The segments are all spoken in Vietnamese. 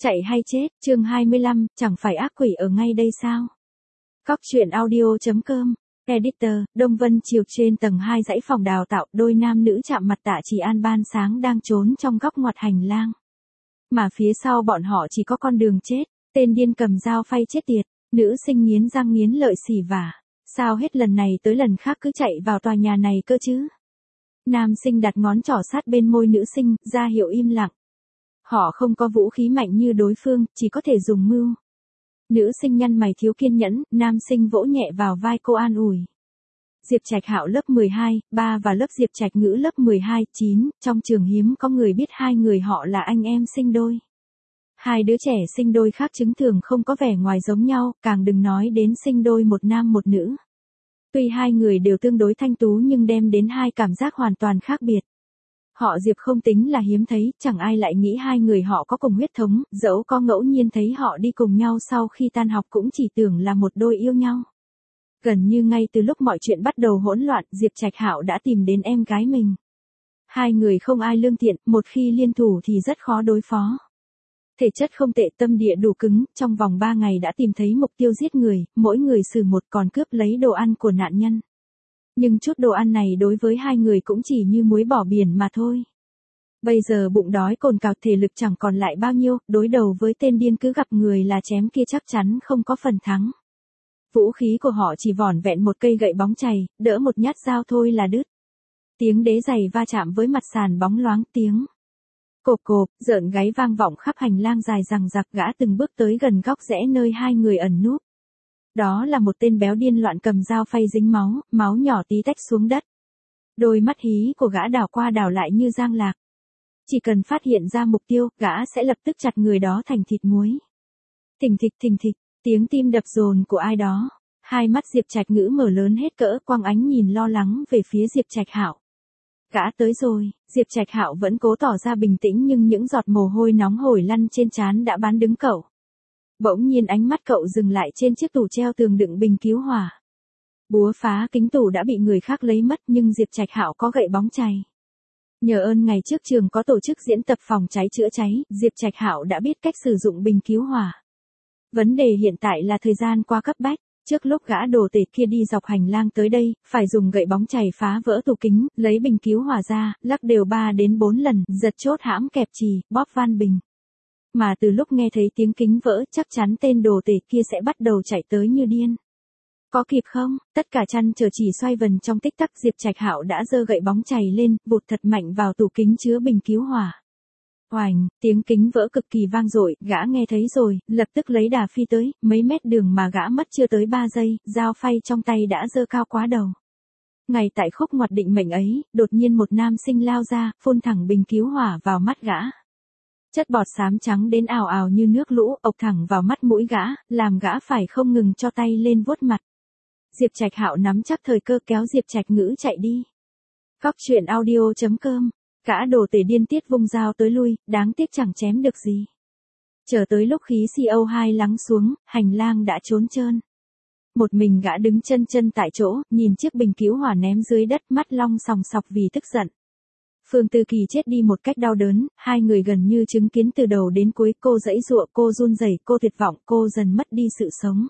Chạy hay chết, chương 25, chẳng phải ác quỷ ở ngay đây sao? Cóc truyện audio.com, Editor, Đông Vân Chiều trên tầng 2 dãy phòng đào tạo, đôi nam nữ chạm mặt Tạ Chỉ An ban sáng đang trốn trong góc ngoặt hành lang. Mà phía sau bọn họ chỉ có con đường chết, tên điên cầm dao phay chết tiệt, nữ sinh nghiến răng nghiến lợi xỉ vả. Sao hết lần này tới lần khác cứ chạy vào tòa nhà này cơ chứ? Nam sinh đặt ngón trỏ sát bên môi nữ sinh, ra hiệu im lặng. Họ không có vũ khí mạnh như đối phương, chỉ có thể dùng mưu. Nữ sinh nhăn mày thiếu kiên nhẫn, nam sinh vỗ nhẹ vào vai cô an ủi. Diệp Trạch Hạo lớp 12, 3 và lớp Diệp Trạch Ngữ lớp 12, 9, trong trường hiếm có người biết hai người họ là anh em sinh đôi. Hai đứa trẻ sinh đôi khác chứng thường không có vẻ ngoài giống nhau, càng đừng nói đến sinh đôi một nam một nữ. Tuy hai người đều tương đối thanh tú nhưng đem đến hai cảm giác hoàn toàn khác biệt. Họ Diệp không tính là hiếm thấy, chẳng ai lại nghĩ hai người họ có cùng huyết thống, dẫu có ngẫu nhiên thấy họ đi cùng nhau sau khi tan học cũng chỉ tưởng là một đôi yêu nhau. Gần như ngay từ lúc mọi chuyện bắt đầu hỗn loạn, Diệp Trạch Hạo đã tìm đến em gái mình. Hai người không ai lương thiện, một khi liên thủ thì rất khó đối phó. Thể chất không tệ, tâm địa đủ cứng, trong vòng 3 ngày đã tìm thấy mục tiêu giết người, mỗi người xử một, còn cướp lấy đồ ăn của nạn nhân. Nhưng chút đồ ăn này đối với hai người cũng chỉ như muối bỏ biển mà thôi. Bây giờ bụng đói cồn cào, thể lực chẳng còn lại bao nhiêu, đối đầu với tên điên cứ gặp người là chém kia chắc chắn không có phần thắng. Vũ khí của họ chỉ vỏn vẹn một cây gậy bóng chày, đỡ một nhát dao thôi là đứt. Tiếng đế giày va chạm với mặt sàn bóng loáng, tiếng cộp cộp, rợn gáy vang vọng khắp hành lang dài dằng dặc. Gã từng bước tới gần góc rẽ nơi hai người ẩn núp. Đó là một tên béo điên loạn cầm dao phay dính máu, máu nhỏ tí tách xuống đất. Đôi mắt hí của gã đảo qua đảo lại như giang lạc. Chỉ cần phát hiện ra mục tiêu, gã sẽ lập tức chặt người đó thành thịt muối. Thình thịch, tiếng tim đập dồn của ai đó. Hai mắt Diệp Trạch Ngữ mở lớn hết cỡ, quang ánh nhìn lo lắng về phía Diệp Trạch Hạo. Gã tới rồi, Diệp Trạch Hạo vẫn cố tỏ ra bình tĩnh nhưng những giọt mồ hôi nóng hổi lăn trên trán đã bán đứng cậu. Bỗng nhiên ánh mắt cậu dừng lại trên chiếc tủ treo tường đựng bình cứu hỏa. Búa phá kính tủ đã bị người khác lấy mất nhưng Diệp Trạch Hạo có gậy bóng chày. Nhờ ơn ngày trước trường có tổ chức diễn tập phòng cháy chữa cháy, Diệp Trạch Hạo đã biết cách sử dụng bình cứu hỏa. Vấn đề hiện tại là thời gian quá cấp bách. Trước lúc gã đồ tể kia đi dọc hành lang tới đây, phải dùng gậy bóng chày phá vỡ tủ kính, lấy bình cứu hỏa ra, lắc đều 3 đến 4 lần, giật chốt hãm kẹp chì, bóp van bình. Mà từ lúc nghe thấy tiếng kính vỡ, chắc chắn tên đồ tể kia sẽ bắt đầu chạy tới như điên. Có kịp không? Tất cả chăn chờ chỉ xoay vần trong tích tắc. Diệp Trạch Hạo đã giơ gậy bóng chày lên, vụt thật mạnh vào tủ kính chứa bình cứu hỏa. Oành, tiếng kính vỡ cực kỳ vang dội, gã nghe thấy rồi, lập tức lấy đà phi tới, mấy mét đường mà gã mất chưa tới 3 giây, dao phay trong tay đã giơ cao quá đầu. Ngay tại khúc ngoặt định mệnh ấy, đột nhiên một nam sinh lao ra, phun thẳng bình cứu hỏa vào mắt gã. Chất bọt xám trắng đến ào ào như nước lũ, ộc thẳng vào mắt mũi gã, làm gã phải không ngừng cho tay lên vuốt mặt. Diệp Trạch Hạo nắm chắc thời cơ kéo Diệp Trạch Ngữ chạy đi. Cóc truyện audio.com. Gã đồ tể điên tiết vung dao tới lui, đáng tiếc chẳng chém được gì. Chờ tới lúc khí CO2 lắng xuống, hành lang đã trốn trơn. Một mình gã đứng chân tại chỗ, nhìn chiếc bình cứu hỏa ném dưới đất, mắt long sòng sọc vì tức giận. Phương Tư Kỳ chết đi một cách đau đớn, hai người gần như chứng kiến từ đầu đến cuối. Cô giãy giụa, cô run rẩy, cô tuyệt vọng, cô dần mất đi sự sống.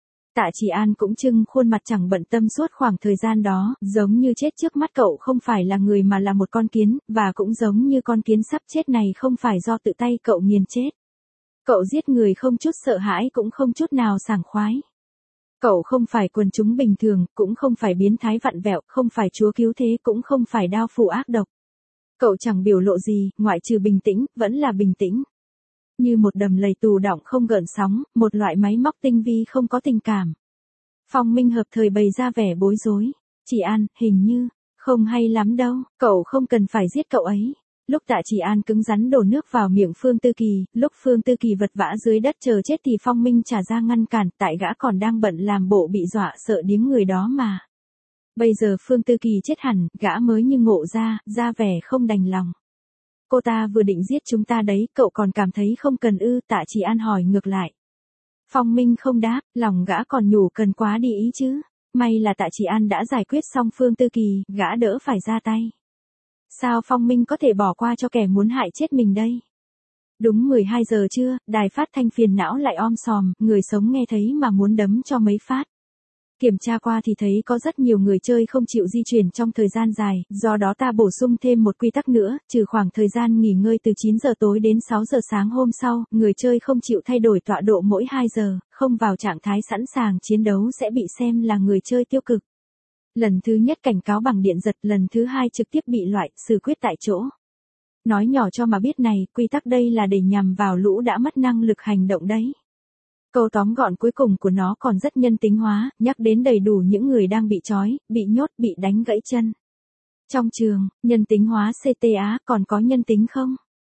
Tạ Chỉ An cũng trưng khuôn mặt chẳng bận tâm suốt khoảng thời gian đó, giống như chết trước mắt cậu không phải là người mà là một con kiến, và cũng giống như con kiến sắp chết này không phải do tự tay cậu nghiền chết. Cậu giết người không chút sợ hãi cũng không chút nào sảng khoái. Cậu không phải quần chúng bình thường, cũng không phải biến thái vặn vẹo, không phải chúa cứu thế, cũng không phải đao phủ ác độc. Cậu chẳng biểu lộ gì, ngoại trừ bình tĩnh, vẫn là bình tĩnh. Như một đầm lầy tù đọng không gợn sóng, một loại máy móc tinh vi không có tình cảm. Phong Minh hợp thời bày ra vẻ bối rối. Chỉ An, hình như, không hay lắm đâu, cậu không cần phải giết cậu ấy. Lúc Tạ Chỉ An cứng rắn đổ nước vào miệng Phương Tư Kỳ, lúc Phương Tư Kỳ vật vã dưới đất chờ chết thì Phong Minh trả ra ngăn cản, tại gã còn đang bận làm bộ bị dọa sợ điếng người đó mà. Bây giờ Phương Tư Kỳ chết hẳn, gã mới như ngộ ra vẻ không đành lòng. Cô ta vừa định giết chúng ta đấy, cậu còn cảm thấy không cần ư? Tạ Chỉ An hỏi ngược lại. Phong Minh không đáp, lòng gã còn nhủ cần quá đi ý chứ. May là Tạ Chỉ An đã giải quyết xong Phương Tư Kỳ, gã đỡ phải ra tay. Sao Phong Minh có thể bỏ qua cho kẻ muốn hại chết mình đây? Đúng 12 giờ trưa, đài phát thanh phiền não lại om sòm, người sống nghe thấy mà muốn đấm cho mấy phát. Kiểm tra qua thì thấy có rất nhiều người chơi không chịu di chuyển trong thời gian dài, do đó ta bổ sung thêm một quy tắc nữa, trừ khoảng thời gian nghỉ ngơi từ 9 giờ tối đến 6 giờ sáng hôm sau, người chơi không chịu thay đổi tọa độ mỗi 2 giờ, không vào trạng thái sẵn sàng chiến đấu sẽ bị xem là người chơi tiêu cực. Lần thứ nhất cảnh cáo bằng điện giật, lần thứ hai trực tiếp bị loại, xử quyết tại chỗ. Nói nhỏ cho mà biết này, quy tắc đây là để nhằm vào lũ đã mất năng lực hành động đấy. Câu tóm gọn cuối cùng của nó còn rất nhân tính hóa, nhắc đến đầy đủ những người đang bị trói, bị nhốt, bị đánh gãy chân. Trong trường, nhân tính hóa CTA còn có nhân tính không?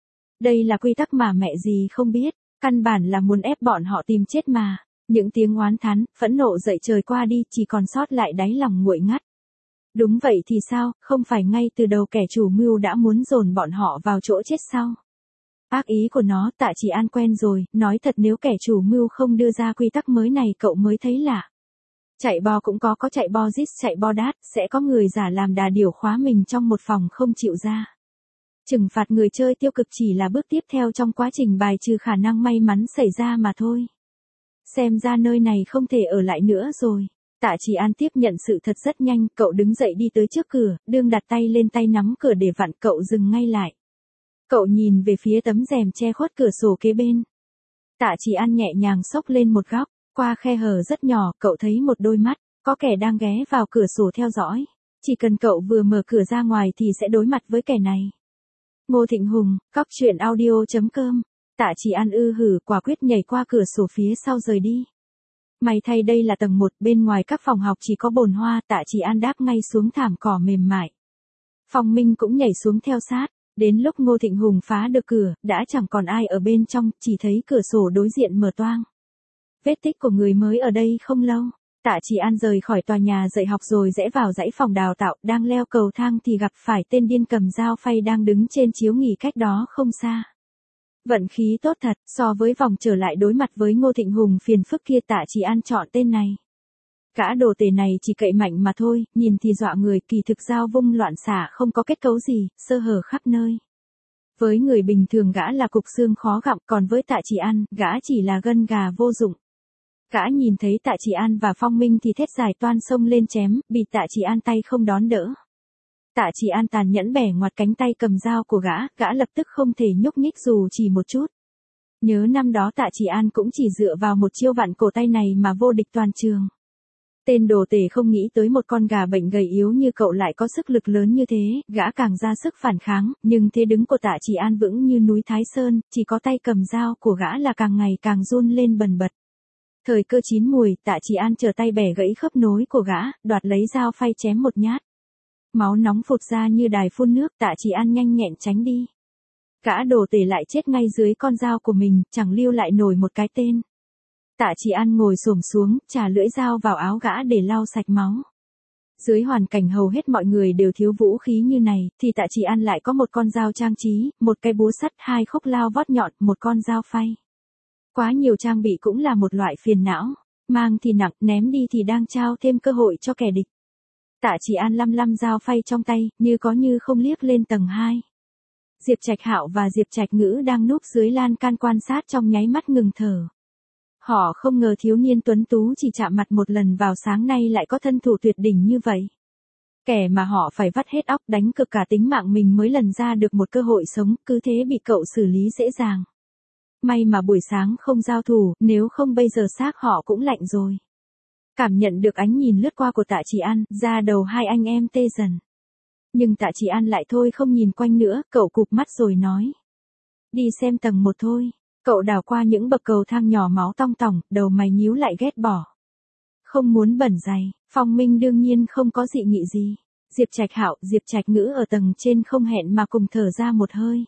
Đây là quy tắc mà mẹ gì không biết, căn bản là muốn ép bọn họ tìm chết mà. Những tiếng oán thán, phẫn nộ dậy trời qua đi chỉ còn sót lại đáy lòng nguội ngắt. Đúng vậy thì sao, không phải ngay từ đầu kẻ chủ mưu đã muốn dồn bọn họ vào chỗ chết sao? Ác ý của nó, Tạ Chỉ An quen rồi, nói thật nếu kẻ chủ mưu không đưa ra quy tắc mới này cậu mới thấy lạ. Chạy bo cũng có chạy bo rít chạy bo đát, sẽ có người giả làm đà điểu khóa mình trong một phòng không chịu ra. Trừng phạt người chơi tiêu cực chỉ là bước tiếp theo trong quá trình bài trừ khả năng may mắn xảy ra mà thôi. Xem ra nơi này không thể ở lại nữa rồi. Tạ Chỉ An tiếp nhận sự thật rất nhanh, cậu đứng dậy đi tới trước cửa, đương đặt tay lên tay nắm cửa để vặn, cậu dừng ngay lại. Cậu nhìn về phía tấm rèm che khuất cửa sổ kế bên. Tạ Chỉ An nhẹ nhàng xốc lên một góc, qua khe hở rất nhỏ, cậu thấy một đôi mắt, có kẻ đang ghé vào cửa sổ theo dõi. Chỉ cần cậu vừa mở cửa ra ngoài thì sẽ đối mặt với kẻ này. Ngô Thịnh Hùng, coctruyện.audio.com. Tạ Chỉ An hử quả quyết nhảy qua cửa sổ phía sau rời đi. May thay đây là tầng 1, bên ngoài các phòng học chỉ có bồn hoa, Tạ Chỉ An đáp ngay xuống thảm cỏ mềm mại. Phong Minh cũng nhảy xuống theo sát. Đến lúc Ngô Thịnh Hùng phá được cửa, đã chẳng còn ai ở bên trong, chỉ thấy cửa sổ đối diện mở toang. Vết tích của người mới ở đây không lâu. Tạ Chỉ An rời khỏi tòa nhà dạy học rồi rẽ vào dãy phòng đào tạo, đang leo cầu thang thì gặp phải tên điên cầm dao phay đang đứng trên chiếu nghỉ cách đó không xa. Vận khí tốt thật, so với vòng trở lại đối mặt với Ngô Thịnh Hùng phiền phức kia Tạ Chỉ An chọn tên này. Gã đồ tể này chỉ cậy mạnh mà thôi, nhìn thì dọa người, kỳ thực dao vung loạn xạ không có kết cấu gì, sơ hở khắp nơi. Với người bình thường gã là cục xương khó gặm, còn với Tạ Chỉ An, gã chỉ là gân gà vô dụng. Gã nhìn thấy Tạ Chỉ An và Phong Minh thì thét dài toan xông lên chém, bị Tạ Chỉ An tay không đón đỡ. Tạ Chỉ An tàn nhẫn bẻ ngoặt cánh tay cầm dao của gã lập tức không thể nhúc nhích dù chỉ một chút. Nhớ năm đó Tạ Chỉ An cũng chỉ dựa vào một chiêu vặn cổ tay này mà vô địch toàn trường. Tên đồ tể không nghĩ tới một con gà bệnh gầy yếu như cậu lại có sức lực lớn như thế, gã càng ra sức phản kháng, nhưng thế đứng của Tạ Chỉ An vững như núi Thái Sơn, chỉ có tay cầm dao của gã là càng ngày càng run lên bần bật. Thời cơ chín muồi, Tạ Chỉ An trở tay bẻ gãy khớp nối của gã, đoạt lấy dao phay chém một nhát. Máu nóng phụt ra như đài phun nước, Tạ Chỉ An nhanh nhẹn tránh đi. Gã đồ tể lại chết ngay dưới con dao của mình, chẳng lưu lại nổi một cái tên. Tạ Chỉ An ngồi xổm xuống, chà lưỡi dao vào áo gã để lau sạch máu. Dưới hoàn cảnh hầu hết mọi người đều thiếu vũ khí như này, thì Tạ Chỉ An lại có một con dao trang trí, một cây búa sắt, hai khúc lao vót nhọn, một con dao phay. Quá nhiều trang bị cũng là một loại phiền não, mang thì nặng, ném đi thì đang trao thêm cơ hội cho kẻ địch. Tạ Chỉ An lăm dao phay trong tay, như có như không liếc lên tầng 2. Diệp Trạch Hạo và Diệp Trạch Ngữ đang núp dưới lan can quan sát trong nháy mắt ngừng thở. Họ không ngờ thiếu niên tuấn tú chỉ chạm mặt một lần vào sáng nay lại có thân thủ tuyệt đỉnh như vậy. Kẻ mà họ phải vắt hết óc đánh cực cả tính mạng mình mới lần ra được một cơ hội sống, cứ thế bị cậu xử lý dễ dàng. May mà buổi sáng không giao thủ, nếu không bây giờ xác họ cũng lạnh rồi. Cảm nhận được ánh nhìn lướt qua của Tạ Chỉ An, da đầu hai anh em tê dần. Nhưng Tạ Chỉ An lại thôi không nhìn quanh nữa, cậu cụp mắt rồi nói. Đi xem tầng 1 thôi. Cậu đảo qua những bậc cầu thang nhỏ máu tong tỏng, đầu mày nhíu lại ghét bỏ. Không muốn bẩn giày, Phong Minh đương nhiên không có dị nghị gì. Diệp Trạch Hạo, Diệp Trạch Ngữ ở tầng trên không hẹn mà cùng thở ra một hơi.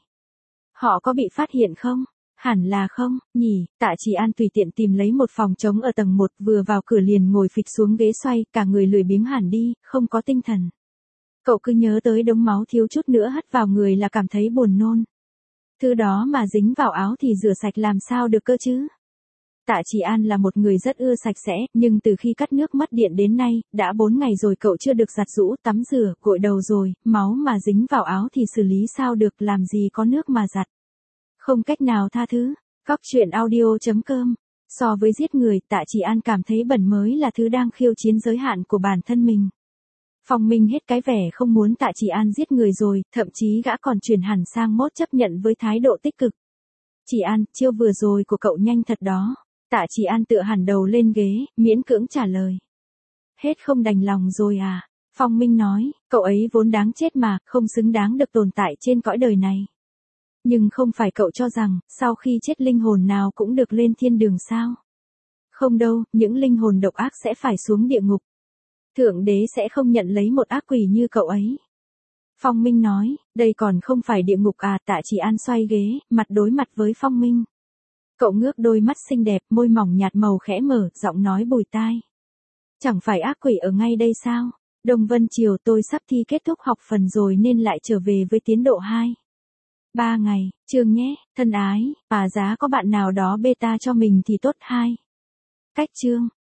Họ có bị phát hiện không? Hẳn là không, nhỉ. Tạ Chỉ An tùy tiện tìm lấy một phòng trống ở tầng 1, vừa vào cửa liền ngồi phịch xuống ghế xoay, cả người lười biếng hẳn đi, không có tinh thần. Cậu cứ nhớ tới đống máu thiếu chút nữa hất vào người là cảm thấy buồn nôn. Thứ đó mà dính vào áo thì rửa sạch làm sao được cơ chứ? Tạ Chỉ An là một người rất ưa sạch sẽ, nhưng từ khi cắt nước mất điện đến nay, đã 4 ngày rồi cậu chưa được giặt giũ, tắm rửa, gội đầu rồi, máu mà dính vào áo thì xử lý sao được, làm gì có nước mà giặt. Không cách nào tha thứ. Cóc truyện audio.com. So với giết người, Tạ Chỉ An cảm thấy bẩn mới là thứ đang khiêu chiến giới hạn của bản thân mình. Phong Minh hết cái vẻ không muốn Tạ Chỉ An giết người rồi, thậm chí gã còn chuyển hẳn sang mốt chấp nhận với thái độ tích cực. Chỉ An, chiêu vừa rồi của cậu nhanh thật đó. Tạ Chỉ An tựa hẳn đầu lên ghế, miễn cưỡng trả lời. Hết không đành lòng rồi à? Phong Minh nói, cậu ấy vốn đáng chết mà, không xứng đáng được tồn tại trên cõi đời này. Nhưng không phải cậu cho rằng, sau khi chết linh hồn nào cũng được lên thiên đường sao? Không đâu, những linh hồn độc ác sẽ phải xuống địa ngục. Thượng đế sẽ không nhận lấy một ác quỷ như cậu ấy. Phong Minh nói, đây còn không phải địa ngục à? Tạ Chỉ An xoay ghế, mặt đối mặt với Phong Minh. Cậu ngước đôi mắt xinh đẹp, môi mỏng nhạt màu khẽ mở, giọng nói bùi tai. Chẳng phải ác quỷ ở ngay đây sao? Đông Vân Triều, tôi sắp thi kết thúc học phần rồi nên lại trở về với tiến độ 2. 3 ngày, trường nhé, thân ái, giá có bạn nào đó beta cho mình thì tốt 2. Cách chương.